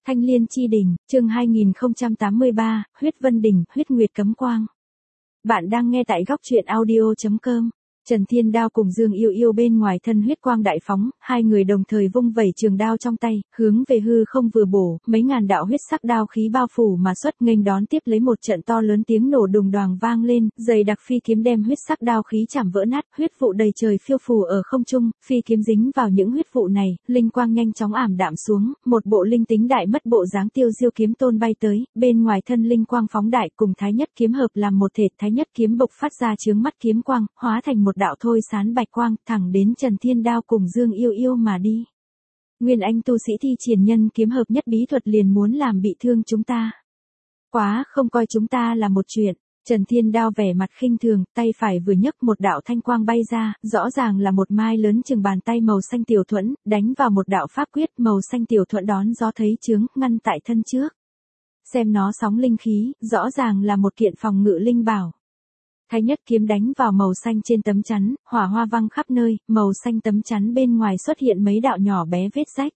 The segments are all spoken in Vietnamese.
Thanh Liên Chi Đỉnh, chương 2083, Huyết Vân Đỉnh, Huyết Nguyệt Cấm Quang. Bạn đang nghe tại góc truyện audio.com. Trần Thiên Đao cùng Dương Yêu Yêu bên ngoài thân huyết quang đại phóng, hai người đồng thời vung vẩy trường đao trong tay, hướng về hư không vừa bổ, mấy ngàn đạo huyết sắc đao khí bao phủ mà xuất, nghênh đón tiếp lấy một trận to lớn tiếng nổ đùng đoàng vang lên, dày đặc phi kiếm đem huyết sắc đao khí chảm vỡ nát, huyết vụ đầy trời phiêu phù ở không trung, phi kiếm dính vào những huyết vụ này, linh quang nhanh chóng ảm đạm xuống, một bộ linh tính đại mất bộ dáng Tiêu Diêu kiếm tôn bay tới, bên ngoài thân linh quang phóng đại cùng Thái Nhất kiếm hợp làm một thể, Thái Nhất kiếm bộc phát ra chướng mắt kiếm quang, hóa thành một đạo thôi sán bạch quang, thẳng đến Trần Thiên Đao cùng Dương Yêu Yêu mà đi. Nguyên Anh tu sĩ thi triển nhân kiếm hợp nhất bí thuật liền muốn làm bị thương chúng ta. Quá không coi chúng ta là một chuyện. Trần Thiên Đao vẻ mặt khinh thường, tay phải vừa nhấc một đạo thanh quang bay ra, rõ ràng là một mai lớn chừng bàn tay màu xanh tiểu thuẫn, đánh vào một đạo pháp quyết màu xanh tiểu thuẫn đón gió thấy chướng, ngăn tại thân trước. Xem nó sóng linh khí, rõ ràng là một kiện phòng ngự linh bảo. Thái Nhất kiếm đánh vào màu xanh trên tấm chắn, hỏa hoa văng khắp nơi, màu xanh tấm chắn bên ngoài xuất hiện mấy đạo nhỏ bé vết rách.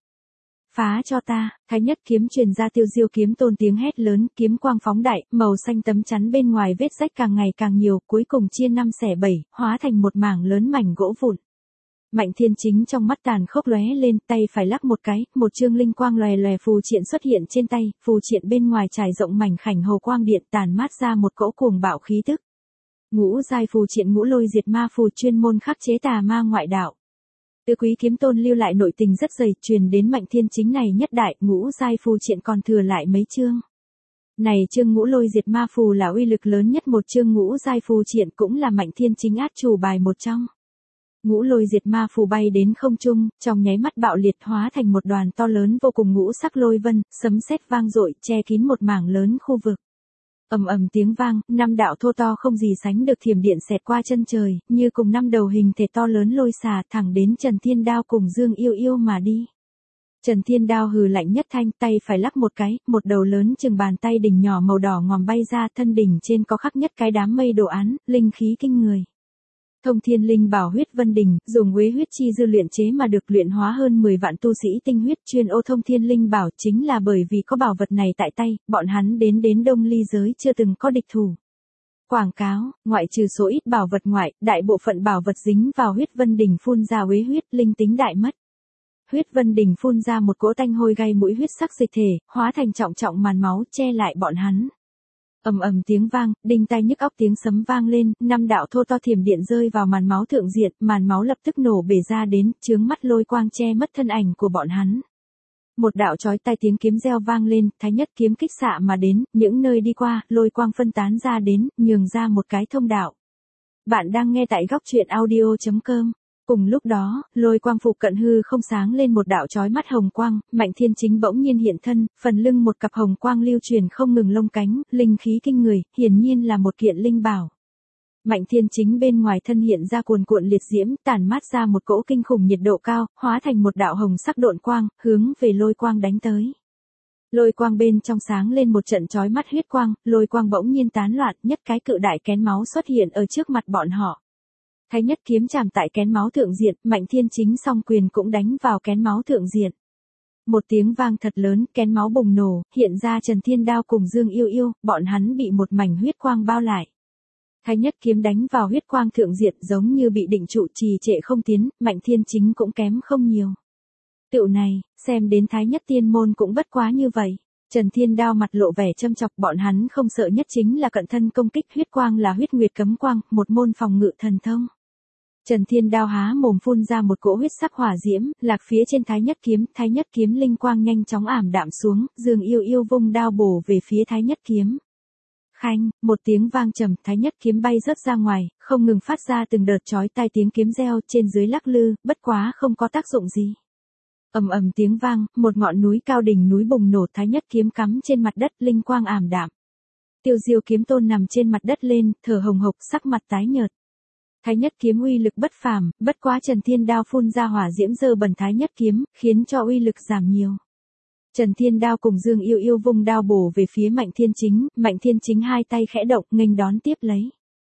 Phá cho ta, Thái Nhất kiếm truyền ra Tiêu Diêu kiếm tôn tiếng hét lớn, kiếm quang phóng đại, màu xanh tấm chắn bên ngoài vết rách càng ngày càng nhiều, cuối cùng chia 5 xẻ 7, hóa thành một mảng lớn mảnh gỗ vụn. Mạnh Thiên Chính trong mắt tàn khốc lóe lên, tay phải lắc một cái, một chương linh quang lòe lòe phù triện xuất hiện trên tay, phù triện bên ngoài trải rộng mảnh khảnh hồ quang điện tàn mát ra một cỗ cuồng bạo khí tức. Ngũ giai phù triện Ngũ Lôi Diệt Ma phù chuyên môn khắc chế tà ma ngoại đạo. Tứ Quý kiếm tôn lưu lại nội tình rất dày, truyền đến Mạnh Thiên Chính này nhất đại, ngũ giai phù triện còn thừa lại mấy chương. Này chương Ngũ Lôi Diệt Ma phù là uy lực lớn nhất một chương ngũ giai phù triện, cũng là Mạnh Thiên Chính át chủ bài một trong. Ngũ Lôi Diệt Ma phù bay đến không trung, trong nháy mắt bạo liệt hóa thành một đoàn to lớn vô cùng ngũ sắc lôi vân, sấm sét vang dội, che kín một mảng lớn khu vực. Ầm ầm tiếng vang, 5 đạo thô to không gì sánh được thiểm điện xẹt qua chân trời, như cùng 5 đầu hình thể to lớn lôi xà thẳng đến Trần Thiên Đao cùng Dương Yêu Yêu mà đi. Trần Thiên Đao hừ lạnh nhất thanh, tay phải lắc một cái, một đầu lớn chừng bàn tay đỉnh nhỏ màu đỏ ngòm bay ra, thân đỉnh trên có khắc nhất cái đám mây đồ án, linh khí kinh người. Thông Thiên Linh Bảo Huyết Vân Đỉnh, dùng Uế huyết chi dư luyện chế mà được luyện hóa hơn 10 vạn tu sĩ tinh huyết, chuyên ô Thông Thiên Linh Bảo, chính là bởi vì có bảo vật này tại tay, bọn hắn đến Đông Ly giới chưa từng có địch thủ. Quảng cáo, ngoại trừ số ít bảo vật ngoại, đại bộ phận bảo vật dính vào Huyết Vân Đỉnh phun ra uế huyết, linh tính đại mất. Huyết Vân Đỉnh phun ra một cỗ tanh hôi gây mũi huyết sắc dịch thể, hóa thành trọng trọng màn máu che lại bọn hắn. Ầm ầm tiếng vang, đinh tai nhức óc tiếng sấm vang lên, 5 đạo thô to thiểm điện rơi vào màn máu thượng diện, màn máu lập tức nổ bể ra đến, chướng mắt lôi quang che mất thân ảnh của bọn hắn. Một đạo chói tai tiếng kiếm reo vang lên, Thái Nhất kiếm kích xạ mà đến, những nơi đi qua, lôi quang phân tán ra đến, nhường ra một cái thông đạo. Bạn đang nghe tại góc truyện audio.com. Cùng lúc đó, lôi quang phụ cận hư không sáng lên một đạo chói mắt hồng quang, Mạnh Thiên Chính bỗng nhiên hiện thân, phần lưng một cặp hồng quang lưu truyền không ngừng lông cánh, linh khí kinh người, hiển nhiên là một kiện linh bảo. Mạnh Thiên Chính bên ngoài thân hiện ra cuồn cuộn liệt diễm, tản mát ra một cỗ kinh khủng nhiệt độ cao, hóa thành một đạo hồng sắc độn quang, hướng về lôi quang đánh tới. Lôi quang bên trong sáng lên một trận chói mắt huyết quang, lôi quang bỗng nhiên tán loạn, nhất cái cự đại kén máu xuất hiện ở trước mặt bọn họ. Thái Nhất kiếm chạm tại kén máu thượng diện, Mạnh Thiên Chính song quyền cũng đánh vào kén máu thượng diện. Một tiếng vang thật lớn, kén máu bùng nổ, hiện ra Trần Thiên Đao cùng Dương Yêu Yêu, bọn hắn bị một mảnh huyết quang bao lại. Thái Nhất kiếm đánh vào huyết quang thượng diện giống như bị định trụ trì trệ không tiến, Mạnh Thiên Chính cũng kém không nhiều. Tựu này, xem đến Thái Nhất tiên môn cũng bất quá như vậy. Trần Thiên Đao mặt lộ vẻ châm chọc, bọn hắn không sợ nhất chính là cận thân công kích, huyết quang là huyết nguyệt cấm quang, một môn phòng ngự thần thông. Trần Thiên Đao há mồm phun ra một cỗ huyết sắc hỏa diễm, lạc phía trên Thái Nhất kiếm linh quang nhanh chóng ảm đạm xuống, Dương Yêu Yêu vung đao bổ về phía Thái Nhất kiếm. Khanh, một tiếng vang trầm, Thái Nhất kiếm bay rớt ra ngoài, không ngừng phát ra từng đợt chói tai tiếng kiếm reo, trên dưới lắc lư, bất quá không có tác dụng gì. Ầm ầm tiếng vang, một ngọn núi cao đỉnh núi bùng nổ, Thái Nhất kiếm cắm trên mặt đất, linh quang ảm đạm. Tiêu Diêu kiếm tôn nằm trên mặt đất lên, thở hồng hộc, sắc mặt tái nhợt. Thái Nhất kiếm uy lực bất phàm, bất quá Trần Thiên Đao phun ra hỏa diễm dơ bẩn Thái Nhất kiếm, khiến cho uy lực giảm nhiều. Trần Thiên Đao cùng Dương Yêu Yêu vung đao bổ về phía Mạnh Thiên Chính hai tay khẽ động, nghênh đón tiếp lấy.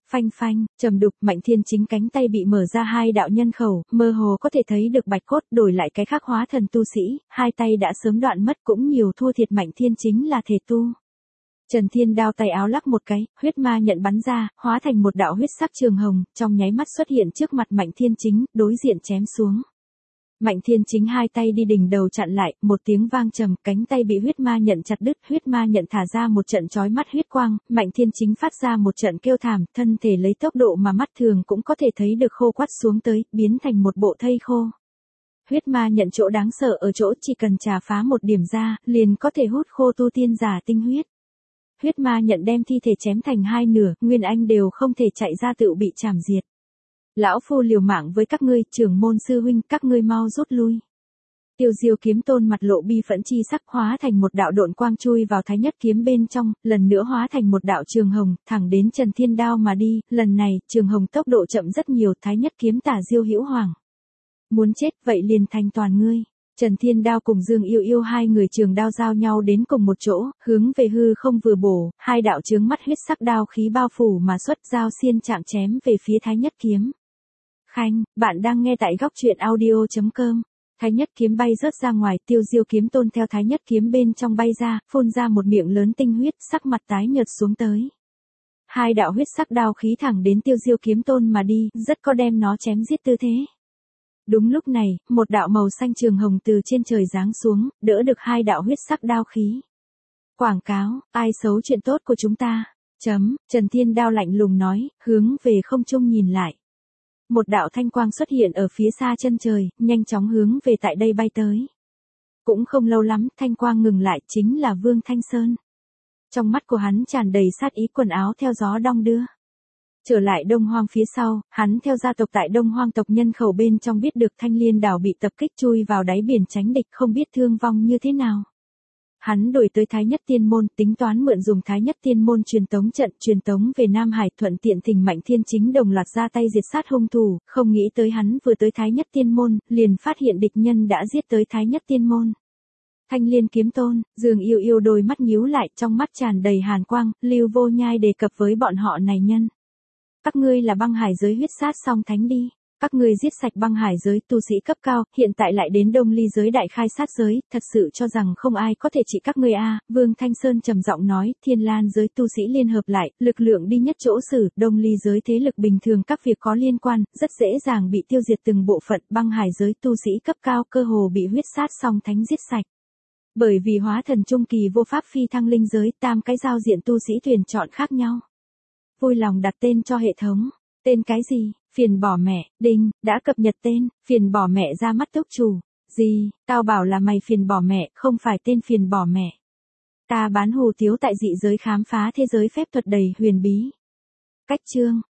Phanh phanh, trầm đục, Mạnh Thiên Chính cánh tay bị mở ra hai đạo nhân khẩu, mơ hồ có thể thấy được bạch cốt, đổi lại cái khác hóa thần tu sĩ, hai tay đã sớm đoạn mất, cũng nhiều thua thiệt Mạnh Thiên Chính là thể tu. Trần Thiên Đao tay áo lắc một cái, huyết ma nhận bắn ra, hóa thành một đạo huyết sắc trường hồng, trong nháy mắt xuất hiện trước mặt Mạnh Thiên Chính, đối diện chém xuống. Mạnh Thiên Chính hai tay đi đỉnh đầu chặn lại, một tiếng vang trầm, cánh tay bị huyết ma nhận chặt đứt, huyết ma nhận thả ra một trận chói mắt huyết quang, Mạnh Thiên Chính phát ra một trận kêu thảm, thân thể lấy tốc độ mà mắt thường cũng có thể thấy được khô quắt xuống tới, biến thành một bộ thây khô. Huyết ma nhận chỗ đáng sợ ở chỗ chỉ cần trà phá một điểm ra, liền có thể hút khô tu tiên giả tinh huyết. Huyết ma nhận đem thi thể chém thành hai nửa, Nguyên Anh đều không thể chạy ra tự bị chảm diệt. Lão phu liều mạng với các ngươi, trưởng môn sư huynh, các ngươi mau rút lui. Tiêu Diêu Kiếm Tôn mặt lộ bi phẫn chi sắc, hóa thành một đạo độn quang chui vào Thái Nhất Kiếm bên trong, lần nữa hóa thành một đạo trường hồng, thẳng đến Trần Thiên Đao mà đi, lần này, trường hồng tốc độ chậm rất nhiều, Thái Nhất Kiếm tả Diêu Hữu Hoàng. Muốn chết, vậy liền thành toàn ngươi. Trần Thiên Đao cùng Dương Yêu Yêu hai người trường đao giao nhau đến cùng một chỗ, hướng về hư không vừa bổ, hai đạo chướng mắt huyết sắc đao khí bao phủ mà xuất dao xiên chạm chém về phía Thái Nhất Kiếm. Khanh, bạn đang nghe tại góc truyện audio.com. Thái Nhất Kiếm bay rớt ra ngoài, Tiêu Diêu Kiếm Tôn theo Thái Nhất Kiếm bên trong bay ra, phun ra một miệng lớn tinh huyết, sắc mặt tái nhợt xuống tới. Hai đạo huyết sắc đao khí thẳng đến Tiêu Diêu Kiếm Tôn mà đi, rất có đem nó chém giết tư thế. Đúng lúc này, một đạo màu xanh trường hồng từ trên trời giáng xuống, đỡ được hai đạo huyết sắc đao khí. Quảng cáo, ai xấu chuyện tốt của chúng ta? Trần Thiên Đao lạnh lùng nói, hướng về không trung nhìn lại. Một đạo thanh quang xuất hiện ở phía xa chân trời, nhanh chóng hướng về tại đây bay tới. Cũng không lâu lắm, thanh quang ngừng lại, chính là Vương Thanh Sơn. Trong mắt của hắn tràn đầy sát ý, quần áo theo gió đong đưa. Trở lại Đông Hoang phía sau, hắn theo gia tộc tại Đông Hoang tộc nhân khẩu bên trong biết được Thanh Liên đảo bị tập kích, chui vào đáy biển tránh địch, không biết thương vong như thế nào. Hắn đổi tới Thái Nhất Tiên Môn, tính toán mượn dùng Thái Nhất Tiên Môn truyền tống trận, truyền tống về Nam Hải, thuận tiện thỉnh Mạnh Thiên Chính đồng loạt ra tay diệt sát hung thủ, không nghĩ tới hắn vừa tới Thái Nhất Tiên Môn, liền phát hiện địch nhân đã giết tới Thái Nhất Tiên Môn. Thanh Liên Kiếm Tôn, Dương Yêu Yêu đôi mắt nhíu lại, trong mắt tràn đầy hàn quang, Lưu Vô Nhai đề cập với bọn họ này nhân. Các ngươi là băng hải giới huyết sát song thánh đi. Các ngươi giết sạch băng hải giới tu sĩ cấp cao, hiện tại lại đến Đông Ly giới đại khai sát giới, thật sự cho rằng không ai có thể trị các ngươi a? Vương Thanh Sơn trầm giọng nói, Thiên Lan giới tu sĩ liên hợp lại, lực lượng đi nhất chỗ xử, Đông Ly giới thế lực bình thường các việc có liên quan, rất dễ dàng bị tiêu diệt từng bộ phận, băng hải giới tu sĩ cấp cao cơ hồ bị huyết sát song thánh giết sạch. Bởi vì hóa thần trung kỳ vô pháp phi thăng linh giới, tam cái giao diện tu sĩ tuyển chọn khác nhau. Vui lòng đặt tên cho hệ thống. Tên cái gì? Phiền bỏ mẹ, đinh, đã cập nhật tên, phiền bỏ mẹ ra mắt túc chủ. Gì, tao bảo là mày phiền bỏ mẹ, không phải tên phiền bỏ mẹ. Ta bán hủ tiếu tại dị giới khám phá thế giới phép thuật đầy huyền bí. Cách chương,